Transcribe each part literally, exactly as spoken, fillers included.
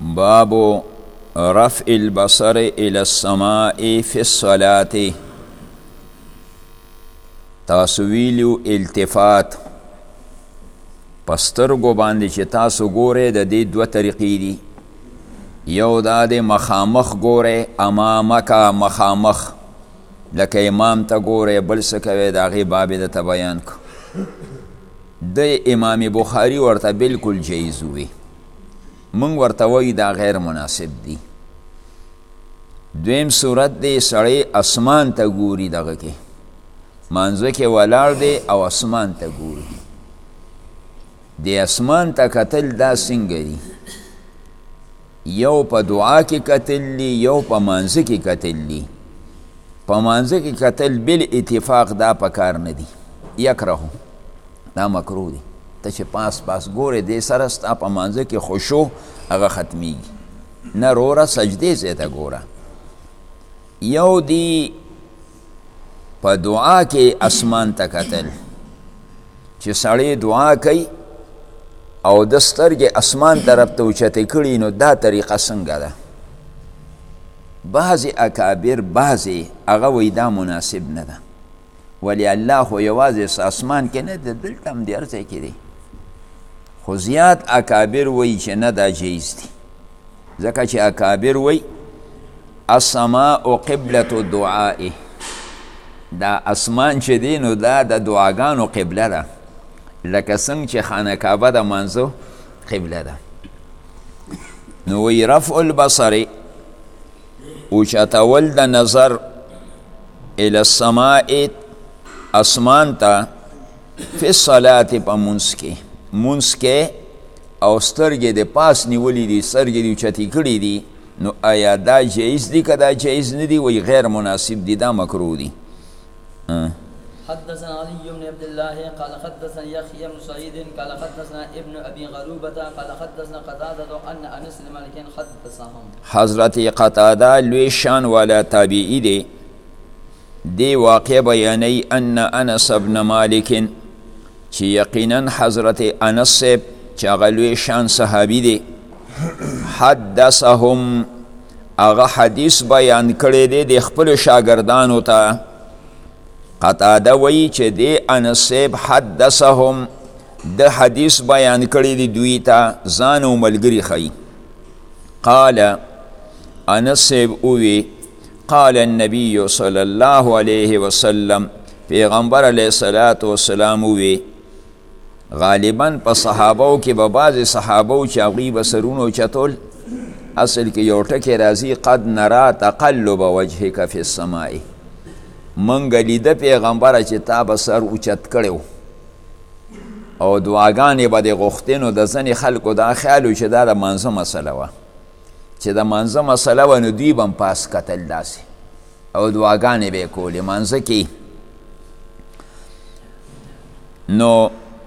باب رفع البصر الى السماء في الصلاة. تاسو ویلو التفات پسترګو باندې چې تاسو ګورئ د دې دوه طریقې دي. یو دا د مخامخ ګورئ، امامک مخامخ لکه امام ته ګورئ، بل څه کوئ د هغې باب یې درته بیان کړو. د امام بخاري ورته بلکل جایز وي، مونږ ورته وایو دا غیر مناسب دی. دویم صورت دی سړی اسمان ته ګوري، دغه کې مانځه کې ولاړ دی او اسمان ته ګوري. د اسمان ته کتل دا څنګه دي؟ یو په دعا کې کتل دي، یو په مانځه کې کتل دي. په مانځه کې کتل بل اتفاق دا پکار نه دي، یکرهو دا مکروه دی. ته چې پاس پاس ګورې دې سره ستا په مانځه کې خشوع هغه ختمیږي. نه روره سجدې ځای ته ګوره. یو دی په دعا کې اسمان ته کتل، چې سړی دعا کوي او د سترګې اسمان طرف ته اوچتې کړي، نو دا طریقه څنګه ده؟ بعضې اکابر بعضې هغه وایي دا مناسب نه ده، ولی الله خو یوازې اسمان کې نه دی، دلته هم دی، هر ځای کې دی. خو زیات اکابر وایي چې نه دا جایز دی، ځکه چې اکابر وایي السماء قبلة الدعاء، دا اسمان چې دی نو دا د دعاګانو قبله ده، لکه څنګه چې خانه کعبه د مانځو قبله ده. نو وی رفع البصر اوچتول د نظر الى السماء اسمان ته فی الصلاة په مونځ کې مونځ کې او سترګې د پاس نیولې دي، سترګې دې اوچتې کړي دي، نو آیا دا جایز دی که دا جایز نه دی؟ وی غیر مناسب دی، دا مکروه دی. حدثنا علي بن عبد الله قال حدثنا يحيى بن سعيد قال حدثنا ابن ابي غروبه قال حدثنا قتاده ان انس بن مالك حدثهم. حضرت قتاده لوی شان والا تابعی دی، دی واقع بیانی ان انس بن مالک چې یقینا حضرت انس صاحب چې هغه لوی شان صحابی دی، حدثهم هغه حدیث بیان کړی دی د خپلو شاګردانو ته. قتاده وی چې دی انس صاحب حدثهم د حدیث بیان کړی دی دوی ته، ځان او ملګري ښیي. قال انس صاحب اووی قال النبي صلی الله علیه وسلم، پیغمبر علیه الصلاة والسلام اووی، غالباً په صحابو کې به بعضې صحابو چې هغوی به سرونه اوچتول، اصل کې یو ټکی راځي قد نرا تقلب وجهک فی السماء، منګه لیده پیغمبره چې تا به سر اوچت کړی او دعاګانې به دې غوښتې. نو د ځینې خلکو دا خیال و چې دا د مانځه مسله وه، چې د مانځه مسله وه نو دوی به هم پاس کتل داسې او دعاګانې به یې کولې مانځه کې. نو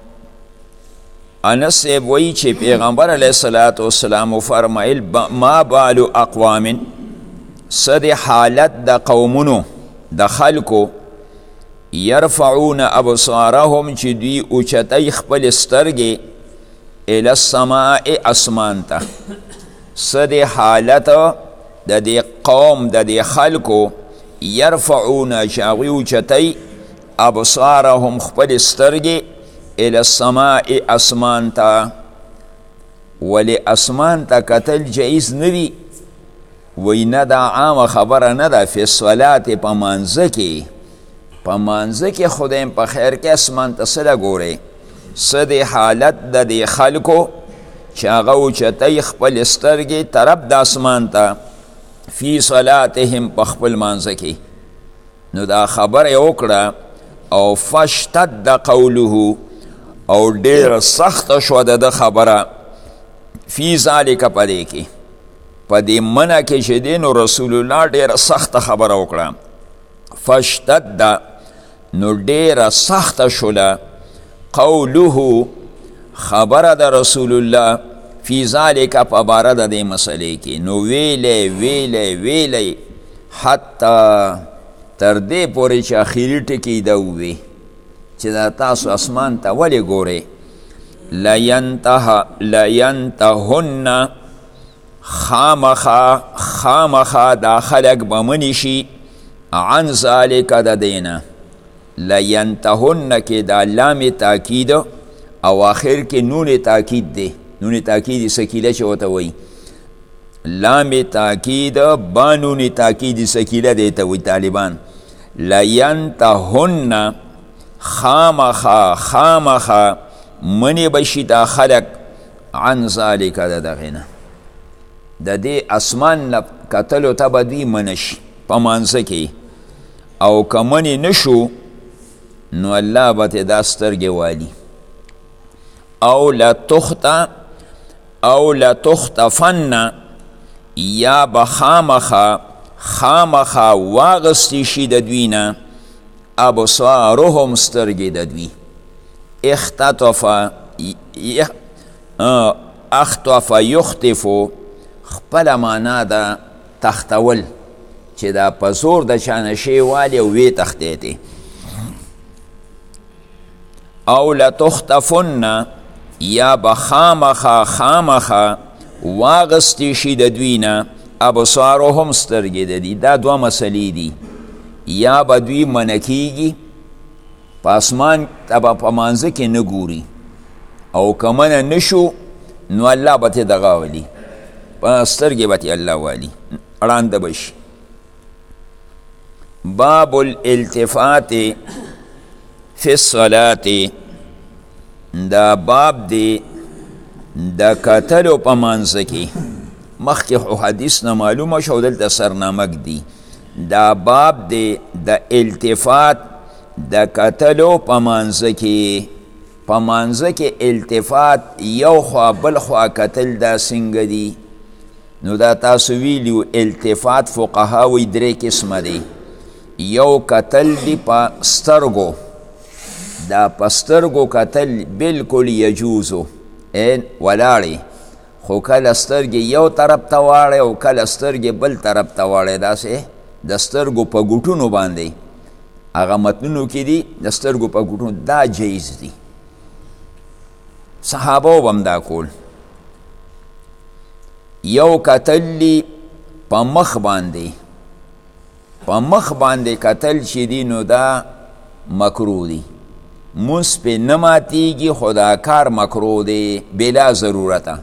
انس صاحب وایي چې پیغمبر علیه الصلاة والسلام وفرمایل ما بال اقوام، څه د حالت د قومونو د خلکو، یرفعون ابصارهم چې دوی اوچتای خپل سترګې الی السماء اسمان ته. څه د حالت د دې قوم د دې خلکو، یرفعون چې هغوی اوچتای ابصارهم خپل سترګې الى السماء اسمان تا. ولی اسمان تا کتل جایز ندی؟ وی نه دا عام خبره نه ده. فی الصلاة په مانځه کې په مانځه کې خدایم په خیر کې اسمان ته څه ګورئ؟ څه د حالت د دې خلکو چې هغه اوچتۍ خپل سترګې طرف د اسمان ته فی صلاتهم په خپل مانځه کې. نو دا خبره یې وکړه او فاشتد قوله، او ډیره سخته شوه د ده خبره، فی ذالک په دې کې په دې منع کې چې دی، نو رسول الله ډیره سخته خبره وکړه. فاشتد نو ډیره سخته شوله قوله خبره د رسول الله فی ذالک په باره د دې مسئلې کې. نو ویلی ویلی ویلی حتی تر دې پورې چې اخري ټکي ده ووی چې دا تاسو اسمان ته ولې ګورئ؟ لینتهن خامخا خامخا دا خلق بمنی شي عن ذالک دا دینا لینتهن که دا لام تاکید او آخر که نون تاکید ده نون تاکید سکیله چه ہوتا وی لام تاکید با نون تاکید سکیله دیتا وی طالبان لینتهن خامخا خامخا منی بشی دا خلق عن ذالک دا دغینا دا دی اسمان کتلو تا با دی منش پا منزکی او که منی نشو نو اللہ بات دا سترگ والی او لتخت او لتختفن یا بخامخا خامخا واغستی شی ددوینا ابصارهم سترگ ددوی اختطف اختطف یختفو خپل معنا دا تختول چې دا پزور د چانشی والی وی تختیتی او لتختفن یا بخامخا خامخا واغستی شی ددوینا ابصارهم سترگی ددی دا دو مسئلی دی یا بدوی منکیگی پاسمان تبا پمانزه که نگوری او کمن نشو نو اللہ بتی دغاولی سترگی بتی اللہ والی رانده بش باب الالتفات فی الصلاة دا باب دی دا کتلو پا منزکی مخی حدیث نمالوم شو دلتا سرنامک دی دا باب دی دا التفات دا کتلو پا منزکی پا منزکی التفات یو خوا بل خوا کتل دا سنگ دی نو دا تاسویلیو التفات فقهاوی دری قسم دی یو کتل دی پا سترگو دا پسترگو کتل بالکل یجوزو این ولاړی خو کله سترګې یو طرف ته واړی او کله سترګې بل طرف ته واړی داسې د سترګو په ګوټونو باندې هغه متنونو کې دي د سترګو په ګوټونو دا جایز دي صحابه هم دا کول یو کتل په مخ باندې په مخ باندې کتل چې دي نو دا مکروه دي موس پی نماتیگی خدا کار مکرو دے بلا ضرورتا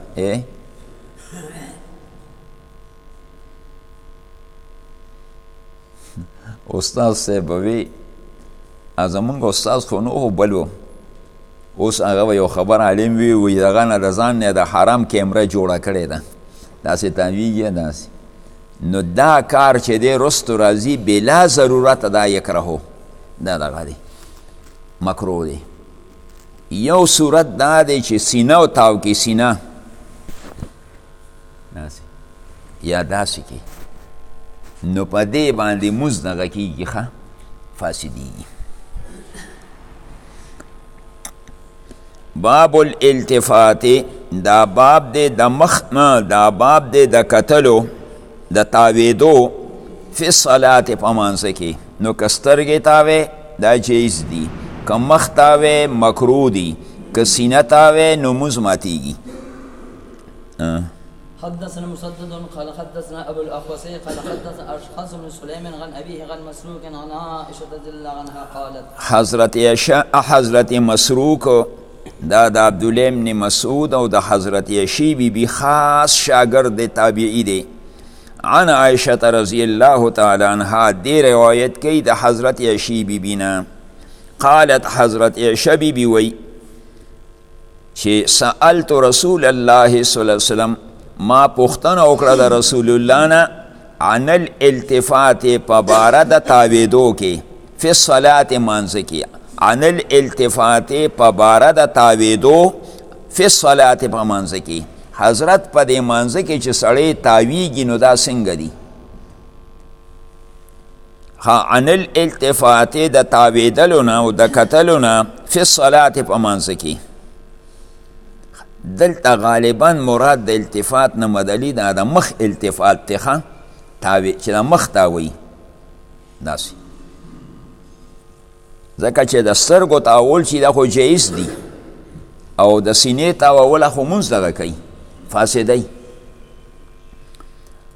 استاذ صاحبوی ازمونگ استاذ خونو بلو اوس هغه یو خبر عالم وی وی دغه نه د ځان نه د حرام کیمره جوړه کړې ده داسې تنویږي داسې نو دا کار چې دی رستو راځي بلا ضرورت دا یکرهو دا دغه دی مکروه دی یو صورت دا دی چې سینه او تاو کې سینه داسې یا داسې کې نو په دې باندې موز دغه کېږي ښه فاسدېږي باب الالتفات دا باب دی د مخ دا باب دی د کتلو د تاویدو فی الصلاة په مانځه کې نو که سترګې تاوې دا جایز دی که مخ تاوې مکروه دی که سینه تاوې نو موز ماتیږي حدثنا مسدد قال حدثنا ابو الاخوصي قال حدثنا اشخاص بن سليم عن ابيه عن مسروق عن عائشه رضي الله عنها قالت حضرت عائشہ حضرت مسروق دا د عبدالله بن مسعود او د حضرت عائشہ بی بی خاص شاگرد تابعی دی عن عائشہ رضی اللہ تعالی عنها دی روایت کی د حضرت عائشہ بی بی نا قالت حضرت عائشہ بی بی وی چې سألت رسول الله صلی الله علیه وسلم ما پختنه وکړه د رسول الله نه عن الالتفات په باره د تاویدو کې فی الصلاة مانځه کې عن الالتفات په باره د تاویدو فی الصلاة په مانځه کې حضرت په دې مانځه کې چې سړی تاویږي نو دا څنګه دي عن الالتفات د تاویدلو نه او د کتلو نه فی الصلاة په مانځه کې دلته غالبا مراد د التفات نه مدلی دا د مخ التفات تخه تاوی چې د مخ تاوی داسې ځکه چې د سترګو تاول چې دا خو جایز دی او د سینې تاول خو مونځ دغه کوي فاسدی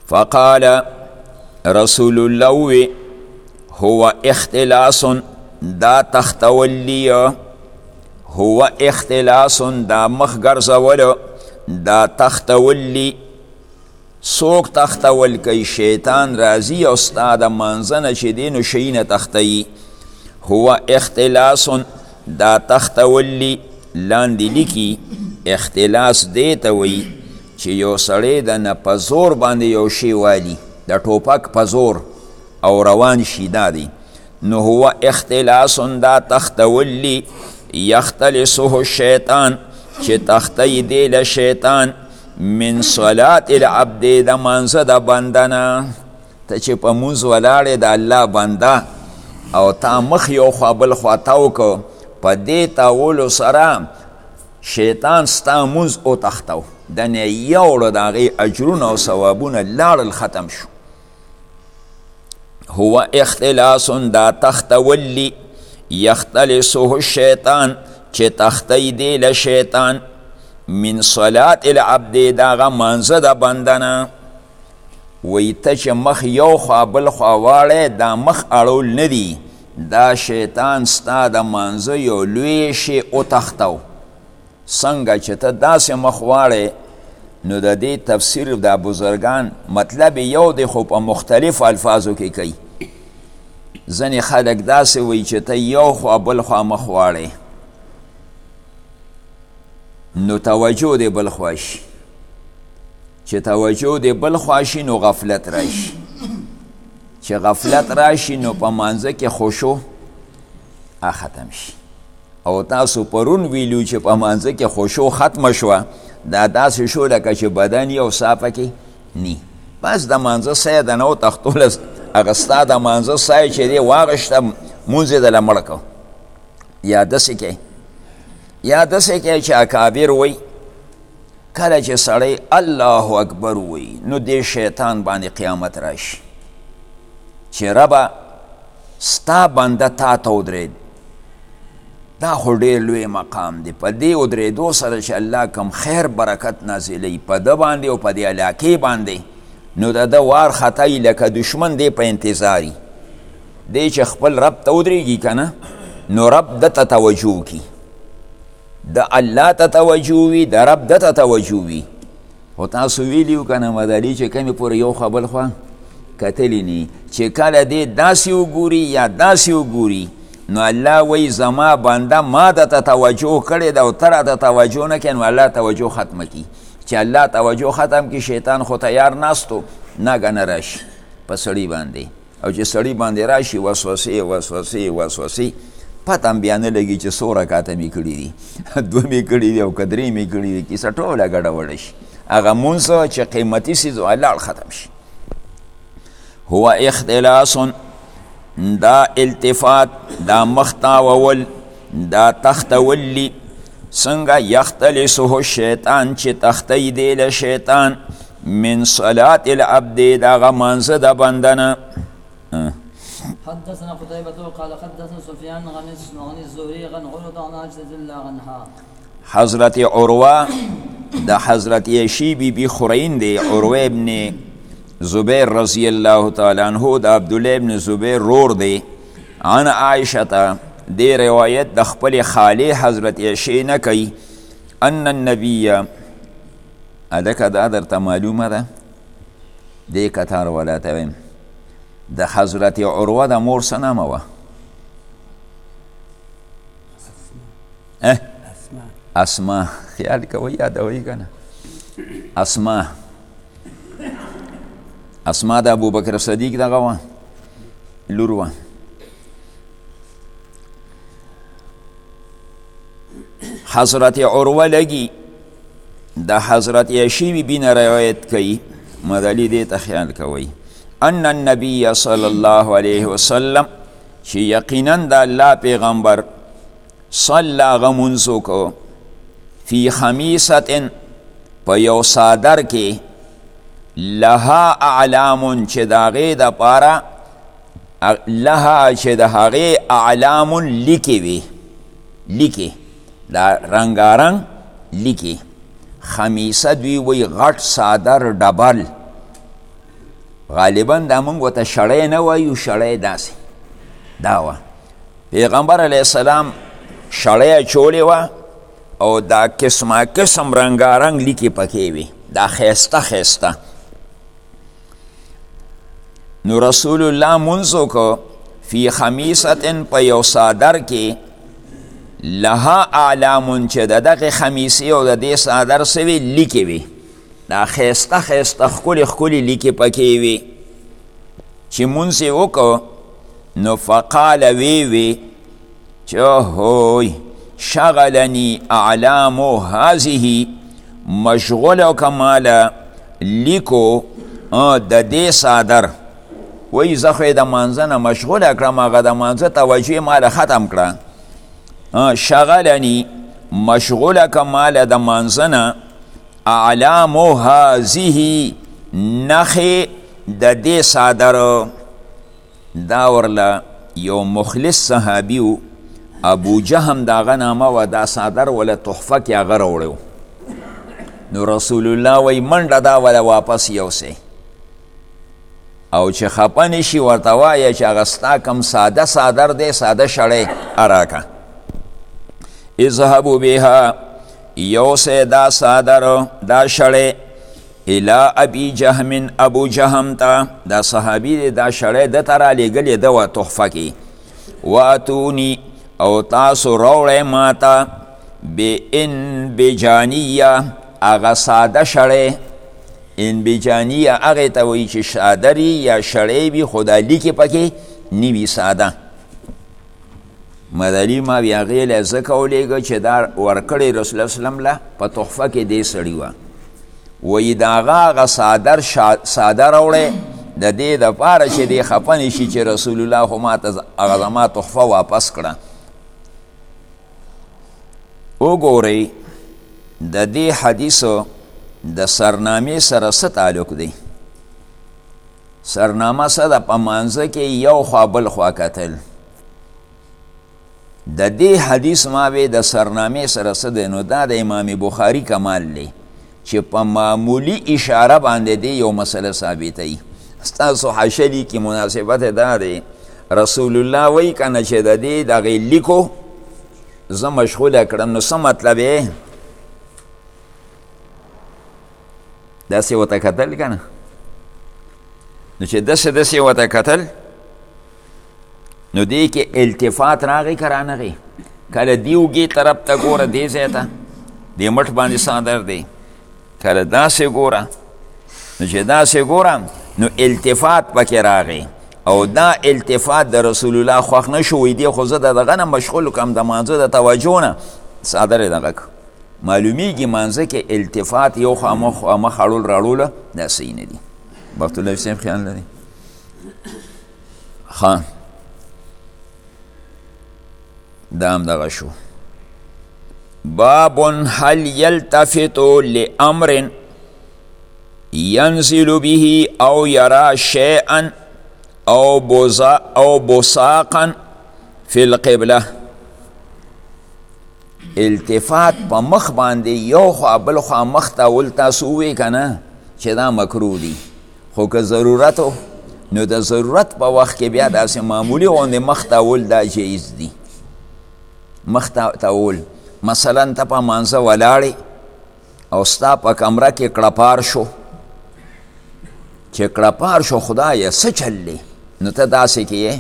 فقال رسول الله هو اختلاس دا تختولی هو اختلاس دا مخ ګرځول دا تختولی سوک تختول کی شیطان راضی او ستا د منځنه چې دی نو شی نه تختی هو اختلاس دا تختولی لاندې لیکي اختلاس دی ته وایي چې یو سړی د نه په زور باندې یو شی والي د ټوپک په زور او روان شي دا دی نو هو اختلاس دا تختولی یختلسه الشیطان چې تختی دی له شیطان من صلاة العبد د منځه د بنده نه ته چې په مونځ ولاړې د الله بنده او تا مخ یو خوا بل خوا تاو که په دې تاولو سره شیطان ستا مونځ وتښتو دنې یوړه د هغې اجرونه او ثوابونه لاړل ختم شو هو اختلاس دا تختولی یختلسه الشیطان چې تختی دی له شیطان من صلاة العبد داغه منځه د بنده نه وی ته چې مخ یو خوا بل خوا واړی دا مخ اړول نه دی دا شیطان ستا د منځه یو لوی شی وتښتو څنګه چې ته داسې مخ واړی نو د دې تفسیر د بزرگان مطلب یو دی خو په مختلف الفاظو کې کوي ځینې خلک داسې وی چې ته یو خوا بل خوا مخ واړی نو توجه دی بل خوا شي چې توجه دی بل خوا شي نو غفلت راشي چې غفلت راشي نو په منځه کې خشوع ختم شي او تاسو پرون ویلو چې په منځه کې خشوع ختم شوه دا داسې شو لکه چې بدن یو صافه کې نی بس د منځه سایه د نه وتښتوله هغه ستا د منځه سایه چې دی واغشته مونځ یې دله مړه کړ یا داسې کوي یا داسې کوي چې اکابر وی کله چې سړی الله اکبر وی نو دې شیطان باندې قیامت راشي چې ربه ستا بنده تا ته ودرېد دا خو ډېر لوی مقام دی په دې ودرېدو سره چې الله کم خیر برکت نازلوي په ده باندې او په دې علاقې باندې نو د ده وار خطی لکه دشمن دی په انتظاري دی چې خپل رب ته ودرېږي که نه نو رب ده ته توجه کی د الله ته توجه وي د رب ده ته توجه وي خو تاسو ویلي وو که نه مدلي چې کمې پورې یو خوا بل خوا کتلی نی چې کله دی داسې وګوري یا داسې وګوري نو الله وی زما بنده ما د ته توجه کړې ده او ته راته توجه نه کړې نو الله توجه ختمه کړي چې الله توجه ختم کړي شیطان خو تیار ناستو ناګنه راشي په سړي باندې او چې سړي باندې راشي وسوسې وسوسې وسوسې پته هم بیا نه لګي چې څو رکاته مې کړي دي دوه مې کړي دي او که درې مې کړي دي کیسه ټوله ګډوډه شي هغه مونځ چې قیمتي څیز لاړ ختم شي هو اختلاس دا التفات دا مختاول دا تختولی څنګه یختلسه الشیطان چې تختی دی له شیطان من صلاة العبد دا منځه د بنده نه حدثنا قتيبة قال حدثنا سفيان عن الزهري عن عروة عن عائشة رضي الله عنها حضرت عروه د حضرت عائشة بی بی خورین دی عروه ابن زبیر رضی الله تعالی عنہ د عبدالله ابن زبیر رور دی عن عائشة دی روایت د خپل خالی حضرت عائشة نه کوي ان النبی ادکه دا درته معلومه ده دی کتار ولا تویم د حضرت عروه د مور څه نامه وه اسما خیال کوئ یادوئ که نه اسما اسما د ابوبکر صدیق دغه وه لور وه حضرت عروه لگی د حضرت عائشة بی نه روایت کوي مدلی دې ته خیال کوئ ان النبی صلی الله علیه وسلم چې یقینا د الله پیغمبر صلی غمونځو کو فی خمیست په یو صادر کې لها اعلام چې د هغې دپاره لها چې د هغې اعلام لیکې وي لیکې دا رنګارنګ لیکې خمیسه دوی وی غټ صادر ډبل غالبا دا مونږ ورته شړی نه وایو شړی داسې دا وه پیغمبر علیه السلام شړی اچولې وه او دا قسمه قسم رنګارنګ لیکې پکې وي دا ښایسته ښایسته نو رسول الله منځ وکړو فی خمیستن په یو صادر کې لها اعلامون چې د دغې خمیسې او د دې صادر څه وي لیکې وي دا ښایسته ښایسته ښکلې ښکلې لیکې پکې وي چې منځ یې وکړو نو فقال وی وی چې هوی شغلنی اعلامو هذه مشغول کماله لیکو د دې صادر وی زه خو یې د مانځه نه مشغوله کړم هغه د مانځه توجه ماله ختم کړه شغلنی مشغوله کماله د مانځه نه اعلامو هذه نخې د دې صادر دا ورله یو مخلص صحابي و ابو جهم داغه نامه و دا صادر ولا تحفه کې هغه راوړی نو رسول الله وی منډه دا ولا واپس یوسئ او چې خپه نشي ورته وایه چې هغه ستا کم ساده صادر دی ساده شړی اراکه اذهبوا بها یوسئ دا صادر دا شړی الى ابي جهم ابو جهم ته دا صحابي دی دا شړی ده ته رالیږلې ده وه تحفه کې واتوني او تاسو راوړئ ما ته بانبجانیه هغه ساده شړی انبجانیه هغې ته وایي چې شادري یا شړی وي خو دا لیکې پکې نه وي ساده مدلي ما بیا هغې له ځکه ولیږه چې دا ورکړی رسول الله وسلم له په تحفه کې دې سړي وه وی د هغه هغه صادر ساده راوړی د دې دپاره چې دې خفه نشي چې رسول الله خو ما ته هغه زما تحفه واپس کړه وګورئ د دې حدیثو د سرنامې سره څه تعلق دی سرنامه څه ده په مانځه کې یو خوا بل خوا کتل د دې حدیث ما وی د سرنامې سره څه دی نو دا د امام بخاري کمال دی چې په معمولی اشاره باندې دی یو مسله ثابتوي ستاسو حاشیې کې مناسبت دا دی رسول الله وی کنه چې د دې دغې لیکو زه مشغوله کړم نو څه مطلب یې داسې ورته کتل که نه نو چې داسې داسې ورته کتل نو دې کې التفات راغی که رانغی کله دې اوږې طرف ته ګوره دې ځای ته دې مټ باندې صادر دی کله داسې ګوره نو چې داسې ګوره نو التفات پکې راغی او دا التفات د رسول الله خوښ نه شو وی دی خو زه د دغه نه مشغول کړم د مانځه د توجه نه صادر یې دغه کړ معلومیږي مانځه کې التفات یو خامخ خامخ اړول راړوله دا صحیح نه دي بخت الله صاحب خیال لري ښه دا هم دغه شو باب هل يلتفت لامر ينزل به او يرى شيئا او بوزا او بوساقا في القبله التفات په مخ باندې یو خوا بل خوا مخ ته ول تاسو وی کنه چې دا مکروه دي خو که ضرورت نو د ضرورت په وخت کې بیا داسې معمولی غوندې مخ ته ول دا جایز دي مخ ته ول مثلا ته په مانځه ولاړې او ستا په کمره کې کړپار شو چې کړپار شو خدایه څه چل دی نو ته داسې کې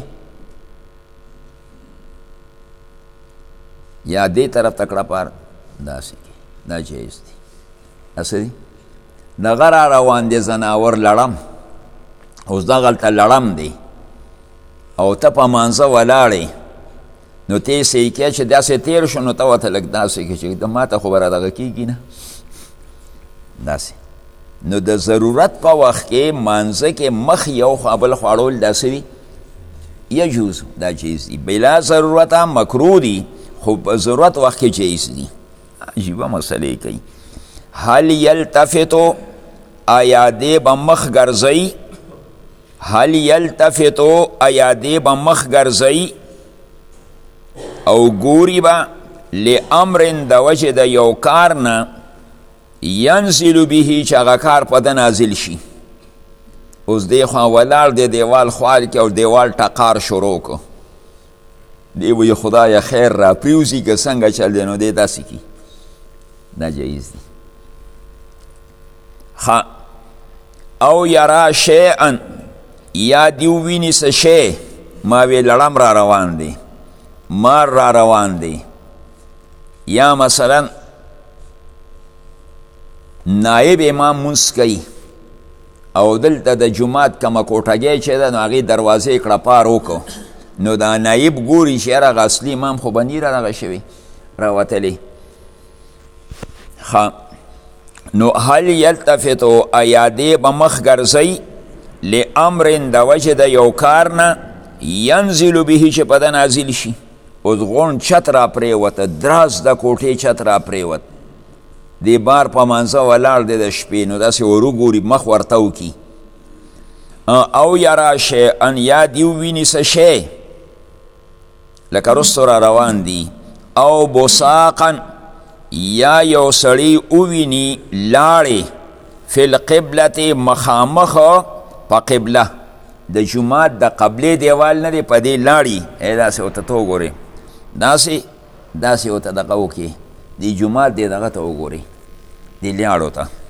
یا دې طرف ته کړپار داسې کې دا جایز دي هسې دي دغه را روان دی زناور لړم اوس دغلته لړم دی او ته په مانځه ولاړې نو ته یې صحیح کې چې داسې تیر شو نو ته ورته لږ داسې کې چې ما ته خو به را دغه کېږي نه داسې نو د ضرورت په وخت کې مانځه کې مخ یو خوا بل خوا اړول داسې وي یجوز دا جایز دي بلا ضرورت مکروه دي خو په ضرورت وخت کې جایز دي عجیبه مسئلې کوي هل یلتفتو آیا دې به مخ ګرځوي هل یلتفتو آیا دې به مخ ګرځوي او ګوري به لامر د وجې د یو کار نه ینزل به چې هغه کار په ده نازل شي اوس دی خوا ولاړ دی دیوال خوال کې او دیوال ټقار شروع کو دی وی خدای خیر را پریوزی که څنګه چل دی نو دی داسې کی دا جایز دی ها او یرا شیئا یا دیو ویني څه شی ما وی لړم را روان دی مار را روان دی یا مثلا نائب امام منس کوي او دلته د جماعت کمه کوټګۍ چې ده نو هغې دروازې کړه پار وکړو نو دا نائب ګوري چې هغه اصلي امام خو به نی را دغه شوي راوتلی ښه نو هل یلتفتو ایا دی به مخ ګرځئ لامر د وجه د یو کار نه ینزلو به چې په ده نازل شي اوس غونډ چت را پرېوته دراز د کوټې چت را پرېوت دی بار په منځه ولاړ دی د شپې نو داسې وروګوري مخ ورته وکي او یرا شیئا یا دیو ویني څه شی لکه رستو را روان دی او بساقا یا یو سړی وویني لاړې فی القبلة مخامخ په قبله د جومات د قبلې دیوال نه دی په دې لاړې ای داسې ورته ته وګورې داسې داسې ورته دغه وکړي دی جومات دی دغه ته وګورې دی لاړو ته